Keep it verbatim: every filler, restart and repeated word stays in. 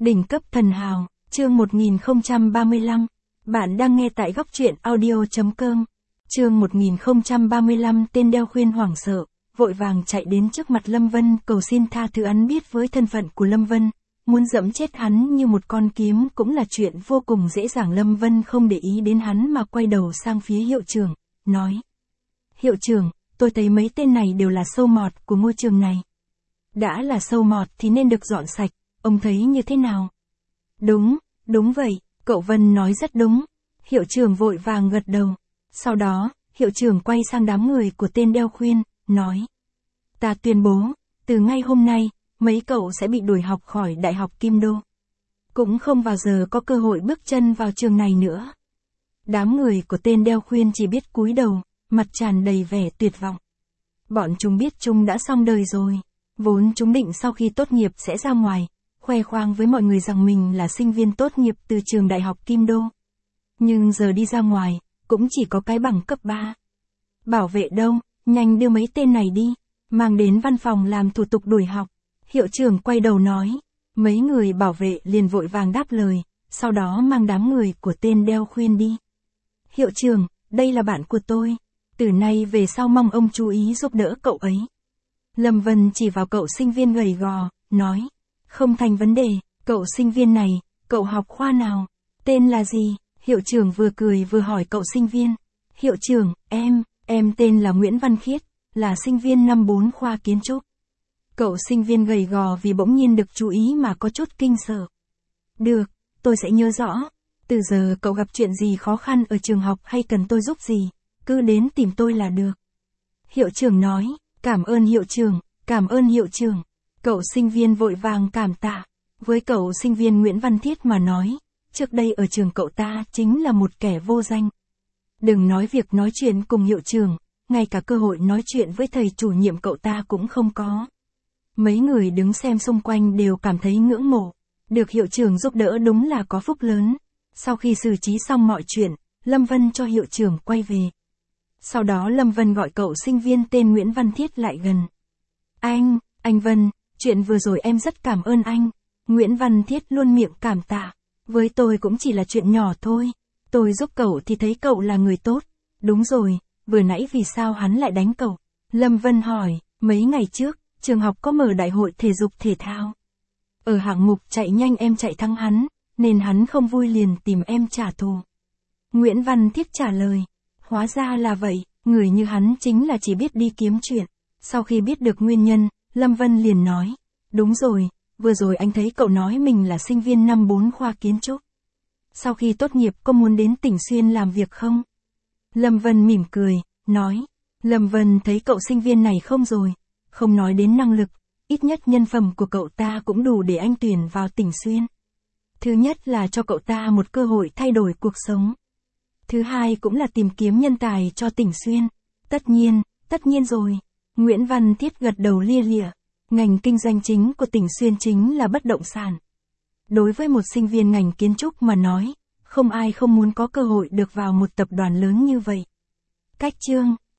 Đỉnh cấp thần hào, chương một nghìn không trăm ba mươi lăm. Bạn đang nghe tại góc truyện audio.com. Chương một nghìn không trăm ba mươi lăm. Tên đeo khuyên hoảng sợ, vội vàng chạy đến trước mặt Lâm Vân cầu xin tha thứ. Hắn biết với thân phận của Lâm Vân, muốn dẫm chết hắn như một con kiếm cũng là chuyện vô cùng dễ dàng. Lâm Vân không để ý đến hắn mà quay đầu sang phía hiệu trưởng, nói: Hiệu trưởng, tôi thấy mấy tên này đều là sâu mọt của môi trường này. Đã là sâu mọt thì nên được dọn sạch, ông thấy như thế nào? Đúng, đúng vậy, cậu Vân nói rất đúng. Hiệu trưởng vội vàng gật đầu. Sau đó, hiệu trưởng quay sang đám người của tên đeo khuyên, nói: Ta tuyên bố, từ ngay hôm nay, mấy cậu sẽ bị đuổi học khỏi Đại học Kim Đô. Cũng không bao giờ có cơ hội bước chân vào trường này nữa. Đám người của tên đeo khuyên chỉ biết cúi đầu, mặt tràn đầy vẻ tuyệt vọng. Bọn chúng biết chúng đã xong đời rồi. Vốn chúng định sau khi tốt nghiệp sẽ ra ngoài, khoe khoang với mọi người rằng mình là sinh viên tốt nghiệp từ trường Đại học Kim Đô. Nhưng giờ đi ra ngoài, cũng chỉ có cái bằng cấp ba. Bảo vệ đâu, nhanh đưa mấy tên này đi, mang đến văn phòng làm thủ tục đuổi học. Hiệu trưởng quay đầu nói. Mấy người bảo vệ liền vội vàng đáp lời, sau đó mang đám người của tên đeo khuyên đi. Hiệu trưởng, đây là bạn của tôi. Từ nay về sau mong ông chú ý giúp đỡ cậu ấy. Lâm Vân chỉ vào cậu sinh viên gầy gò, nói: Không thành vấn đề, cậu sinh viên này, cậu học khoa nào? Tên là gì? Hiệu trưởng vừa cười vừa hỏi cậu sinh viên. Hiệu trưởng, em, em tên là Nguyễn Văn Khiết, là sinh viên năm bốn khoa kiến trúc. Cậu sinh viên gầy gò vì bỗng nhiên được chú ý mà có chút kinh sợ. Được, tôi sẽ nhớ rõ. Từ giờ cậu gặp chuyện gì khó khăn ở trường học hay cần tôi giúp gì, cứ đến tìm tôi là được. Hiệu trưởng nói. Cảm ơn hiệu trưởng, cảm ơn hiệu trưởng. Cậu sinh viên vội vàng cảm tạ. Với cậu sinh viên Nguyễn Văn Thiết mà nói, trước đây ở trường cậu ta chính là một kẻ vô danh. Đừng nói việc nói chuyện cùng hiệu trưởng, ngay cả cơ hội nói chuyện với thầy chủ nhiệm cậu ta cũng không có. Mấy người đứng xem xung quanh đều cảm thấy ngưỡng mộ. Được hiệu trưởng giúp đỡ đúng là có phúc lớn. Sau khi xử trí xong mọi chuyện, Lâm Vân cho hiệu trưởng quay về. Sau đó Lâm Vân gọi cậu sinh viên tên Nguyễn Văn Thiết lại gần. Anh, anh Vân, chuyện vừa rồi em rất cảm ơn anh. Nguyễn Văn Thiết luôn miệng cảm tạ. Với tôi cũng chỉ là chuyện nhỏ thôi. Tôi giúp cậu thì thấy cậu là người tốt. Đúng rồi, vừa nãy vì sao hắn lại đánh cậu? Lâm Vân hỏi, mấy ngày trước, trường học có mở đại hội thể dục thể thao. Ở hạng mục chạy nhanh em chạy thắng hắn, nên hắn không vui liền tìm em trả thù. Nguyễn Văn Thiết trả lời. Hóa ra là vậy, người như hắn chính là chỉ biết đi kiếm chuyện. Sau khi biết được nguyên nhân, Lâm Vân liền nói. Đúng rồi, vừa rồi anh thấy cậu nói mình là sinh viên năm bốn khoa kiến trúc. Sau khi tốt nghiệp có muốn đến tỉnh Xuyên làm việc không? Lâm Vân mỉm cười, nói. Lâm Vân thấy cậu sinh viên này không rồi, không nói đến năng lực, ít nhất nhân phẩm của cậu ta cũng đủ để anh tuyển vào tỉnh Xuyên. Thứ nhất là cho cậu ta một cơ hội thay đổi cuộc sống. Thứ hai cũng là tìm kiếm nhân tài cho tỉnh Xuyên. Tất nhiên, tất nhiên rồi. Nguyễn Văn Thiết gật đầu lia lịa. Ngành kinh doanh chính của tỉnh Xuyên chính là bất động sản. Đối với một sinh viên ngành kiến trúc mà nói, không ai không muốn có cơ hội được vào một tập đoàn lớn như vậy. Cách chương